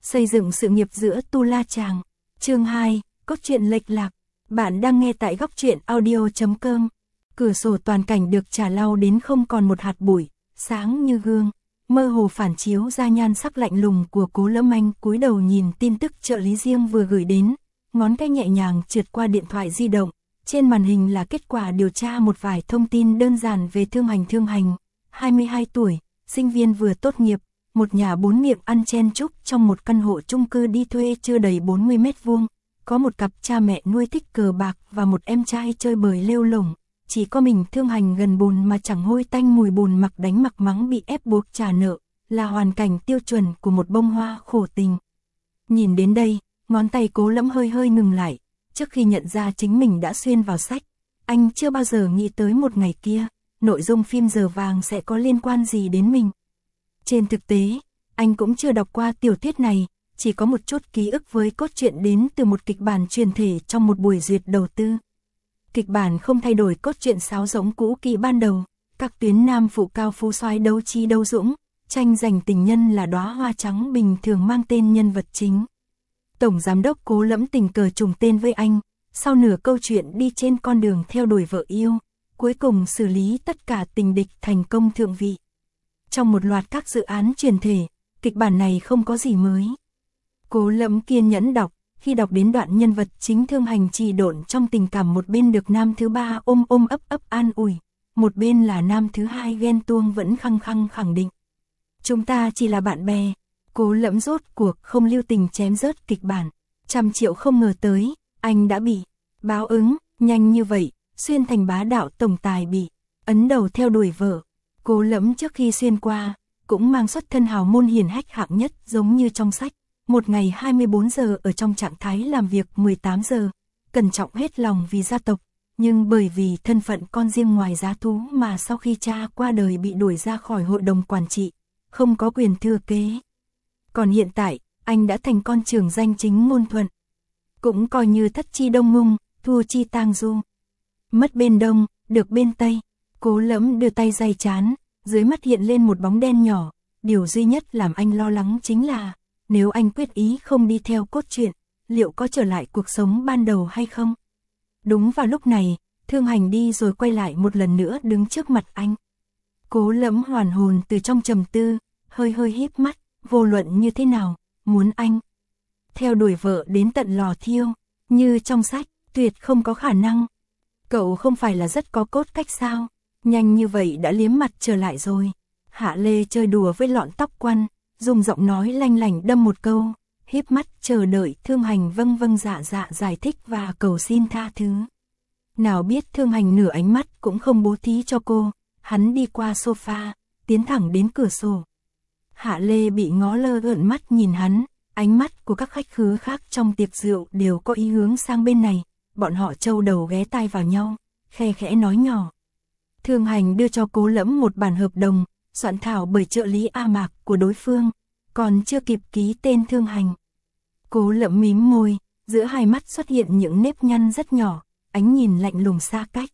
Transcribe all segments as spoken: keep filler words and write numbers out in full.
Xây dựng sự nghiệp giữa Tu La Chàng. Chương hai, cốt truyện lệch lạc. Bạn đang nghe tại góc truyện audio chấm com. Cửa sổ toàn cảnh được trà lau đến không còn một hạt bụi, sáng như gương, mơ hồ phản chiếu ra nhan sắc lạnh lùng của Cố Lâm Anh cúi đầu nhìn tin tức trợ lý riêng vừa gửi đến, ngón tay nhẹ nhàng trượt qua điện thoại di động, trên màn hình là kết quả điều tra một vài thông tin đơn giản về Thương Hành. Thương Hành, hai mươi hai tuổi, sinh viên vừa tốt nghiệp, một nhà bốn miệng ăn chen chúc trong một căn hộ chung cư đi thuê chưa đầy bốn mươi mét vuông, có một cặp cha mẹ nuôi thích cờ bạc và một em trai chơi bời lêu lổng. Chỉ có mình Thương Hành gần bùn mà chẳng hôi tanh mùi bùn, mặc đánh mặc mắng bị ép buộc trả nợ, là hoàn cảnh tiêu chuẩn của một bông hoa khổ tình. Nhìn đến đây, ngón tay Cố Lẫm hơi hơi ngừng lại, trước khi nhận ra chính mình đã xuyên vào sách. Anh chưa bao giờ nghĩ tới một ngày kia, nội dung phim Giờ Vàng sẽ có liên quan gì đến mình. Trên thực tế, anh cũng chưa đọc qua tiểu thuyết này, chỉ có một chút ký ức với cốt truyện đến từ một kịch bản truyền thể trong một buổi duyệt đầu tư. Kịch bản không thay đổi cốt truyện sáo rỗng cũ kỹ ban đầu, các tuyến nam phụ cao phú soái đấu trí đấu dũng, tranh giành tình nhân là đóa hoa trắng bình thường mang tên nhân vật chính. Tổng giám đốc Cố Lẫm tình cờ trùng tên với anh, sau nửa câu chuyện đi trên con đường theo đuổi vợ yêu, cuối cùng xử lý tất cả tình địch thành công thượng vị. Trong một loạt các dự án truyền thể, kịch bản này không có gì mới. Cố Lẫm kiên nhẫn đọc, khi đọc đến đoạn nhân vật chính Thương Hành trì độn trong tình cảm, một bên được nam thứ ba ôm ôm ấp ấp an ủi, một bên là nam thứ hai ghen tuông vẫn khăng khăng khẳng định. Chúng ta chỉ là bạn bè. Cố Lẫm rốt cuộc không lưu tình chém rớt kịch bản. Trăm triệu không ngờ tới, anh đã bị báo ứng, nhanh như vậy, xuyên thành bá đạo tổng tài bị ấn đầu theo đuổi vợ. Cố Lẫm trước khi xuyên qua, cũng mang xuất thân hào môn hiển hách hạng nhất giống như trong sách. Một ngày hai mươi bốn giờ ở trong trạng thái làm việc mười tám giờ, cẩn trọng hết lòng vì gia tộc, nhưng bởi vì thân phận con riêng ngoài giá thú mà sau khi cha qua đời bị đuổi ra khỏi hội đồng quản trị, không có quyền thừa kế. Còn hiện tại, anh đã thành con trưởng danh chính ngôn thuận. Cũng coi như thất chi đông ngung, thua chi tang du. Mất bên đông, được bên tây. Cố Lẫm đưa tay day chán, dưới mắt hiện lên một bóng đen nhỏ. Điều duy nhất làm anh lo lắng chính là, nếu anh quyết ý không đi theo cốt truyện, liệu có trở lại cuộc sống ban đầu hay không? Đúng vào lúc này, Thương Hành đi rồi quay lại một lần nữa đứng trước mặt anh. Cố Lẫm hoàn hồn từ trong trầm tư, hơi hơi híp mắt, vô luận như thế nào, muốn anh theo đuổi vợ đến tận lò thiêu, như trong sách, tuyệt không có khả năng. Cậu không phải là rất có cốt cách sao? Nhanh như vậy đã liếm mặt trở lại rồi. Hạ Lê chơi đùa với lọn tóc quăn, dùng giọng nói lanh lảnh đâm một câu, híp mắt chờ đợi Thương Hành vâng vâng dạ dạ giải thích và cầu xin tha thứ. Nào biết Thương Hành nửa ánh mắt cũng không bố thí cho cô, hắn đi qua sofa, tiến thẳng đến cửa sổ. Hạ Lê bị ngó lơ ợn mắt nhìn hắn, ánh mắt của các khách khứa khác trong tiệc rượu đều có ý hướng sang bên này, bọn họ trâu đầu ghé tai vào nhau, khe khẽ nói nhỏ. Thương Hành đưa cho Cố Lẫm một bản hợp đồng, soạn thảo bởi trợ lý A Mạc của đối phương, còn chưa kịp ký tên Thương Hành. Cố Lẫm mím môi, giữa hai mắt xuất hiện những nếp nhăn rất nhỏ, ánh nhìn lạnh lùng xa cách.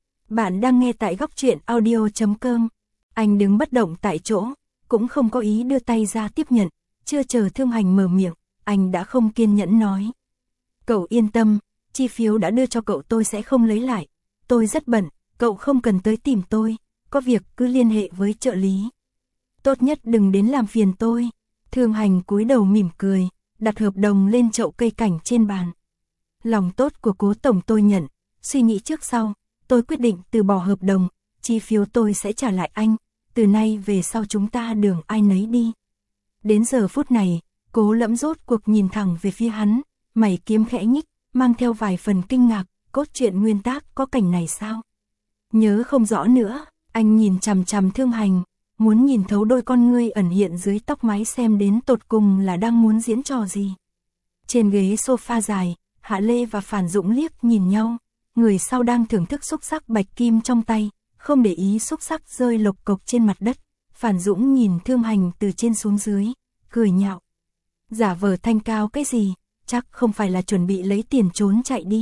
Bạn đang nghe tại góc truyện audio chấm com. Anh đứng bất động tại chỗ, cũng không có ý đưa tay ra tiếp nhận, chưa chờ Thương Hành mở miệng, anh đã không kiên nhẫn nói. Cậu yên tâm, chi phiếu đã đưa cho cậu, tôi sẽ không lấy lại. Tôi rất bận, cậu không cần tới tìm tôi, có việc cứ liên hệ với trợ lý. Tốt nhất đừng đến làm phiền tôi. Thương Hành cúi đầu mỉm cười, đặt hợp đồng lên chậu cây cảnh trên bàn. Lòng tốt của Cố tổng tôi nhận, suy nghĩ trước sau, tôi quyết định từ bỏ hợp đồng, chi phiếu tôi sẽ trả lại anh, từ nay về sau chúng ta đường ai nấy đi. Đến giờ phút này, Cố Lẫm rốt cuộc nhìn thẳng về phía hắn, mày kiếm khẽ nhích, mang theo vài phần kinh ngạc, cốt truyện nguyên tác có cảnh này sao? Nhớ không rõ nữa, anh nhìn chằm chằm Thương Hành, muốn nhìn thấu đôi con ngươi ẩn hiện dưới tóc mái xem đến tột cùng là đang muốn diễn trò gì. Trên ghế sofa dài, Hạ Lê và Phản Dũng liếc nhìn nhau, người sau đang thưởng thức xúc xắc bạch kim trong tay, không để ý xúc xắc rơi lộc cộc trên mặt đất. Phản Dũng nhìn Thương Hành từ trên xuống dưới, cười nhạo. Giả vờ thanh cao cái gì, chắc không phải là chuẩn bị lấy tiền trốn chạy đi.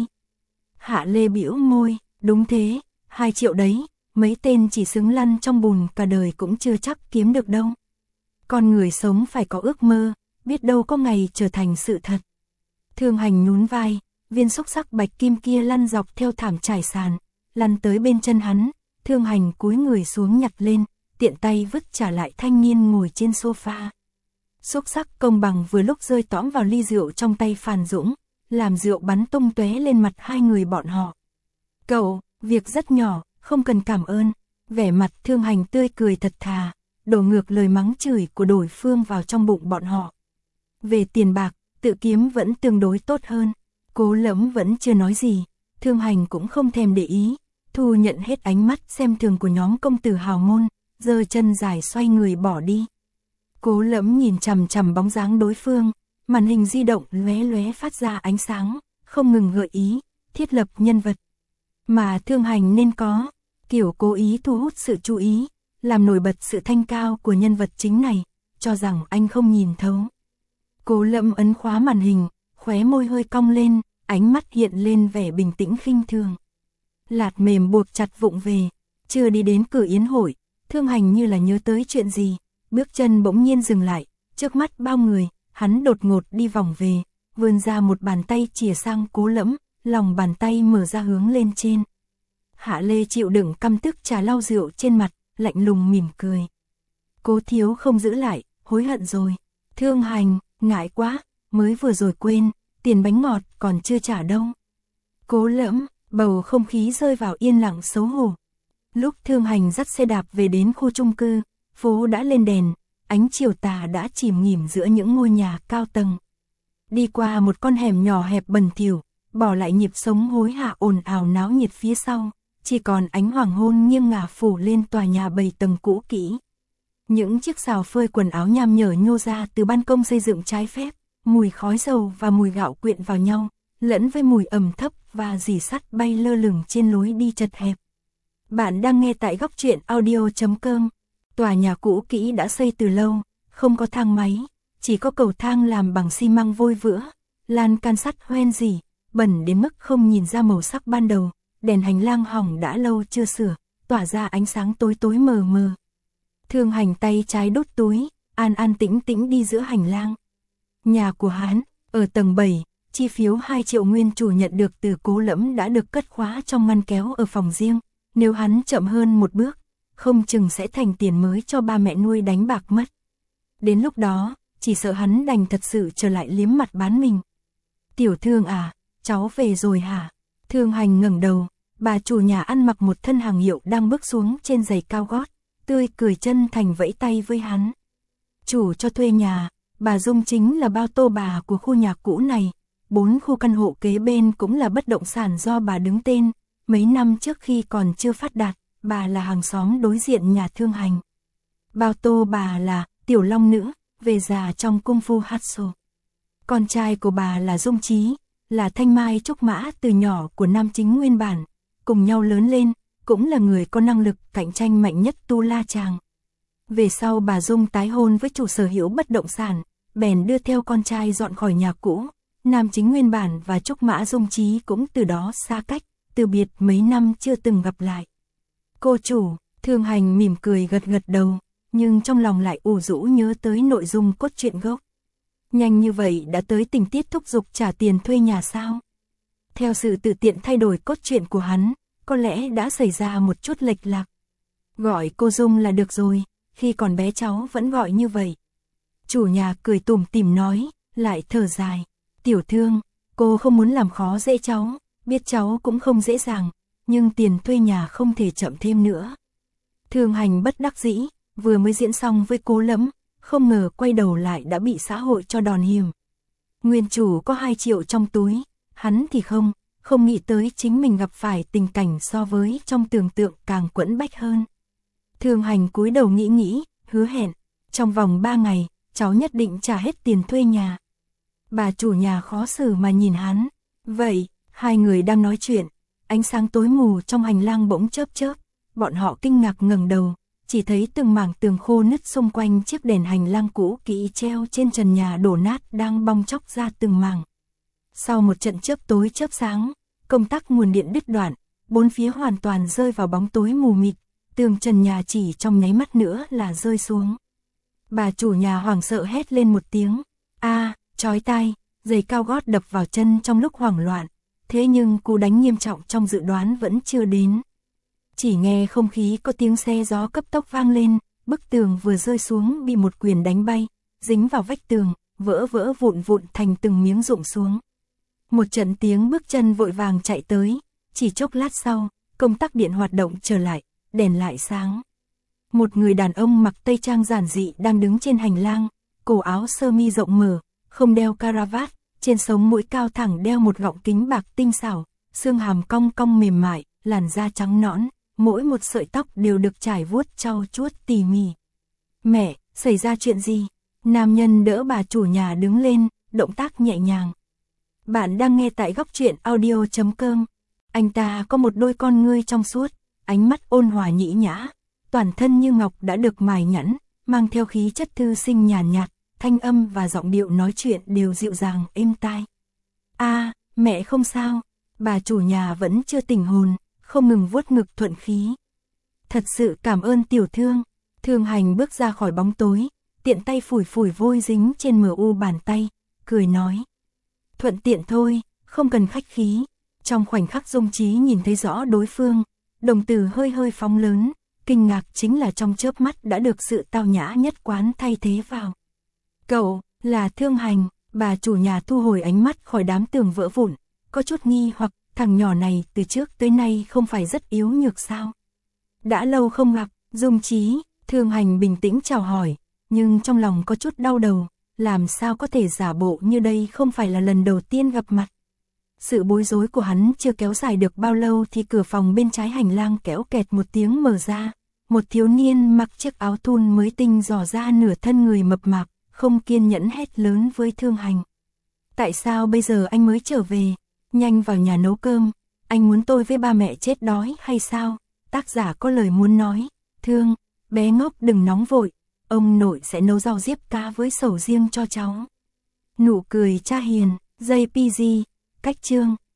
Hạ Lê bĩu môi, đúng thế, hai triệu đấy, mấy tên chỉ xứng lăn trong bùn cả đời cũng chưa chắc kiếm được đâu. Con người sống phải có ước mơ, biết đâu có ngày trở thành sự thật. Thương Hành nhún vai, viên xúc sắc bạch kim kia lăn dọc theo thảm trải sàn, lăn tới bên chân hắn, Thương Hành cúi người xuống nhặt lên, tiện tay vứt trả lại thanh niên ngồi trên sofa. Xúc sắc công bằng vừa lúc rơi tõm vào ly rượu trong tay Phàn Dũng, làm rượu bắn tung tóe lên mặt hai người bọn họ. Cậu, việc rất nhỏ, không cần cảm ơn. Vẻ mặt Thương Hành tươi cười thật thà, đổ ngược lời mắng chửi của đối phương vào trong bụng bọn họ. Về tiền bạc, tự kiếm vẫn tương đối tốt hơn. Cố Lẫm vẫn chưa nói gì, Thương Hành cũng không thèm để ý, thu nhận hết ánh mắt xem thường của nhóm công tử hào môn, giơ chân dài xoay người bỏ đi. Cố Lẫm nhìn chằm chằm bóng dáng đối phương, màn hình di động lóe lóe phát ra ánh sáng, không ngừng gợi ý, thiết lập nhân vật. Mà Thương Hành nên có, kiểu cố ý thu hút sự chú ý, làm nổi bật sự thanh cao của nhân vật chính này, cho rằng anh không nhìn thấu. Cố Lẫm ấn khóa màn hình, khóe môi hơi cong lên, ánh mắt hiện lên vẻ bình tĩnh khinh thường. Lạt mềm buộc chặt vụng về, chưa đi đến cửa yến hội, Thương Hành như là nhớ tới chuyện gì, bước chân bỗng nhiên dừng lại, trước mắt bao người, hắn đột ngột đi vòng về, vươn ra một bàn tay chìa sang Cố Lẫm, lòng bàn tay mở ra hướng lên trên. Hạ Lê chịu đựng căm tức trà lau rượu trên mặt, lạnh lùng mỉm cười. Cố thiếu không giữ lại, hối hận rồi. Thương Hành, ngại quá, mới vừa rồi quên, tiền bánh ngọt còn chưa trả đâu. Cố Lẫm, bầu không khí rơi vào yên lặng xấu hổ. Lúc Thương Hành dắt xe đạp về đến khu chung cư, phố đã lên đèn, ánh chiều tà đã chìm nghỉm giữa những ngôi nhà cao tầng. Đi qua một con hẻm nhỏ hẹp bẩn thỉu, bỏ lại nhịp sống hối hả ồn ào náo nhiệt phía sau, chỉ còn ánh hoàng hôn nghiêng ngả phủ lên tòa nhà bảy tầng cũ kỹ. Những chiếc xào phơi quần áo nham nhở nhô ra từ ban công xây dựng trái phép, mùi khói dầu và mùi gạo quyện vào nhau, lẫn với mùi ẩm thấp và rỉ sắt bay lơ lửng trên lối đi chật hẹp. Bạn đang nghe tại góc truyện audio chấm com. Tòa nhà cũ kỹ đã xây từ lâu, không có thang máy, chỉ có cầu thang làm bằng xi măng vôi vữa, lan can sắt hoen rỉ, bẩn đến mức không nhìn ra màu sắc ban đầu, đèn hành lang hỏng đã lâu chưa sửa, tỏa ra ánh sáng tối tối mờ mờ. Thương Hành tay trái đút túi, an an tĩnh tĩnh đi giữa hành lang. Nhà của hắn, ở tầng bảy, chi phiếu hai triệu nguyên chủ nhận được từ Cố Lẫm đã được cất khóa trong ngăn kéo ở phòng riêng, nếu hắn chậm hơn một bước, không chừng sẽ thành tiền mới cho ba mẹ nuôi đánh bạc mất. Đến lúc đó, chỉ sợ hắn đành thật sự trở lại liếm mặt bán mình. Tiểu Thương à, cháu về rồi hả? Thương Hành ngẩng đầu, bà chủ nhà ăn mặc một thân hàng hiệu đang bước xuống trên giày cao gót, tươi cười chân thành vẫy tay với hắn. Chủ cho thuê nhà, bà Dung chính là bao tô bà của khu nhà cũ này, bốn khu căn hộ kế bên cũng là bất động sản do bà đứng tên, mấy năm trước khi còn chưa phát đạt, bà là hàng xóm đối diện nhà Thương Hành. Bao tô bà là Tiểu Long Nữ, về già trong cung phu Hatso. Con trai của bà là Dung Trí, là thanh mai trúc mã từ nhỏ của nam chính nguyên bản, cùng nhau lớn lên, cũng là người có năng lực cạnh tranh mạnh nhất Tu La Tràng. Về sau bà Dung tái hôn với chủ sở hữu bất động sản, bèn đưa theo con trai dọn khỏi nhà cũ, nam chính nguyên bản và trúc mã Dung Trí cũng từ đó xa cách, từ biệt mấy năm chưa từng gặp lại. Cô chủ, Thương Hành mỉm cười gật gật đầu, nhưng trong lòng lại ủ rũ nhớ tới nội dung cốt truyện gốc. Nhanh như vậy đã tới tình tiết thúc giục trả tiền thuê nhà sao? Theo sự tự tiện thay đổi cốt truyện của hắn, có lẽ đã xảy ra một chút lệch lạc. Gọi cô Dung là được rồi, khi còn bé cháu vẫn gọi như vậy. Chủ nhà cười tủm tỉm nói, lại thở dài. Tiểu Thương, cô không muốn làm khó dễ cháu, biết cháu cũng không dễ dàng, nhưng tiền thuê nhà không thể chậm thêm nữa. Thương Hành bất đắc dĩ, vừa mới diễn xong với Cố Lẫm, không ngờ quay đầu lại đã bị xã hội cho đòn hiểm. Nguyên chủ có hai triệu trong túi, hắn thì không, không nghĩ tới chính mình gặp phải tình cảnh so với trong tưởng tượng càng quẫn bách hơn. Thương Hành cúi đầu nghĩ nghĩ, hứa hẹn, trong vòng ba ngày, cháu nhất định trả hết tiền thuê nhà. Bà chủ nhà khó xử mà nhìn hắn, vậy, hai người đang nói chuyện, ánh sáng tối mù trong hành lang bỗng chớp chớp, bọn họ kinh ngạc ngẩng đầu, chỉ thấy từng mảng tường khô nứt xung quanh chiếc đèn hành lang cũ kỹ treo trên trần nhà đổ nát đang bong chóc ra từng mảng. Sau một trận chớp tối chớp sáng, công tắc nguồn điện đứt đoạn, bốn phía hoàn toàn rơi vào bóng tối mù mịt, tường trần nhà chỉ trong nháy mắt nữa là rơi xuống. Bà chủ nhà hoảng sợ hét lên một tiếng, A, chói tai, giày cao gót đập vào chân trong lúc hoảng loạn, thế nhưng cú đánh nghiêm trọng trong dự đoán vẫn chưa đến. Chỉ nghe không khí có tiếng xe gió cấp tốc vang lên, bức tường vừa rơi xuống bị một quyền đánh bay, dính vào vách tường, vỡ vỡ vụn vụn thành từng miếng rụng xuống. Một trận tiếng bước chân vội vàng chạy tới, chỉ chốc lát sau, công tắc điện hoạt động trở lại, đèn lại sáng. Một người đàn ông mặc tây trang giản dị đang đứng trên hành lang, cổ áo sơ mi rộng mở, không đeo caravat, trên sống mũi cao thẳng đeo một gọng kính bạc tinh xảo, xương hàm cong cong mềm mại, làn da trắng nõn, mỗi một sợi tóc đều được trải vuốt trau chuốt tỉ mỉ. Mẹ, xảy ra chuyện gì? Nam nhân đỡ bà chủ nhà đứng lên, động tác nhẹ nhàng. Bạn đang nghe tại góc truyện audio chấm com. Anh ta có một đôi con ngươi trong suốt, ánh mắt ôn hòa nhĩ nhã, toàn thân như ngọc đã được mài nhẵn, mang theo khí chất thư sinh nhàn nhạt, thanh âm và giọng điệu nói chuyện đều dịu dàng êm tai. A, mẹ không sao. Bà chủ nhà vẫn chưa tỉnh hồn, không ngừng vuốt ngực thuận khí. Thật sự cảm ơn tiểu thương. Thương Hành bước ra khỏi bóng tối, tiện tay phủi phủi vôi dính trên mờ u bàn tay, cười nói. Thuận tiện thôi, không cần khách khí. Trong khoảnh khắc Dung Chí nhìn thấy rõ đối phương, đồng tử hơi hơi phóng lớn, kinh ngạc chính là trong chớp mắt đã được sự tao nhã nhất quán thay thế vào. Cậu, là Thương Hành. Bà chủ nhà thu hồi ánh mắt khỏi đám tường vỡ vụn, có chút nghi hoặc, thằng nhỏ này từ trước tới nay không phải rất yếu nhược sao? Đã lâu không gặp. Dung Chí. Thương Hành bình tĩnh chào hỏi, nhưng trong lòng có chút đau đầu, làm sao có thể giả bộ như đây không phải là lần đầu tiên gặp mặt. Sự bối rối của hắn chưa kéo dài được bao lâu thì cửa phòng bên trái hành lang kéo kẹt một tiếng mở ra, một thiếu niên mặc chiếc áo thun mới tinh dò ra nửa thân người mập mạp, không kiên nhẫn hét lớn với Thương Hành. Tại sao bây giờ anh mới trở về? Nhanh vào nhà nấu cơm, anh muốn tôi với ba mẹ chết đói hay sao? Tác giả có lời muốn nói. Thương, bé ngốc đừng nóng vội, ông nội sẽ nấu rau diếp cá với sầu riêng cho cháu. Nụ cười cha hiền, gi pê giê, cách chương.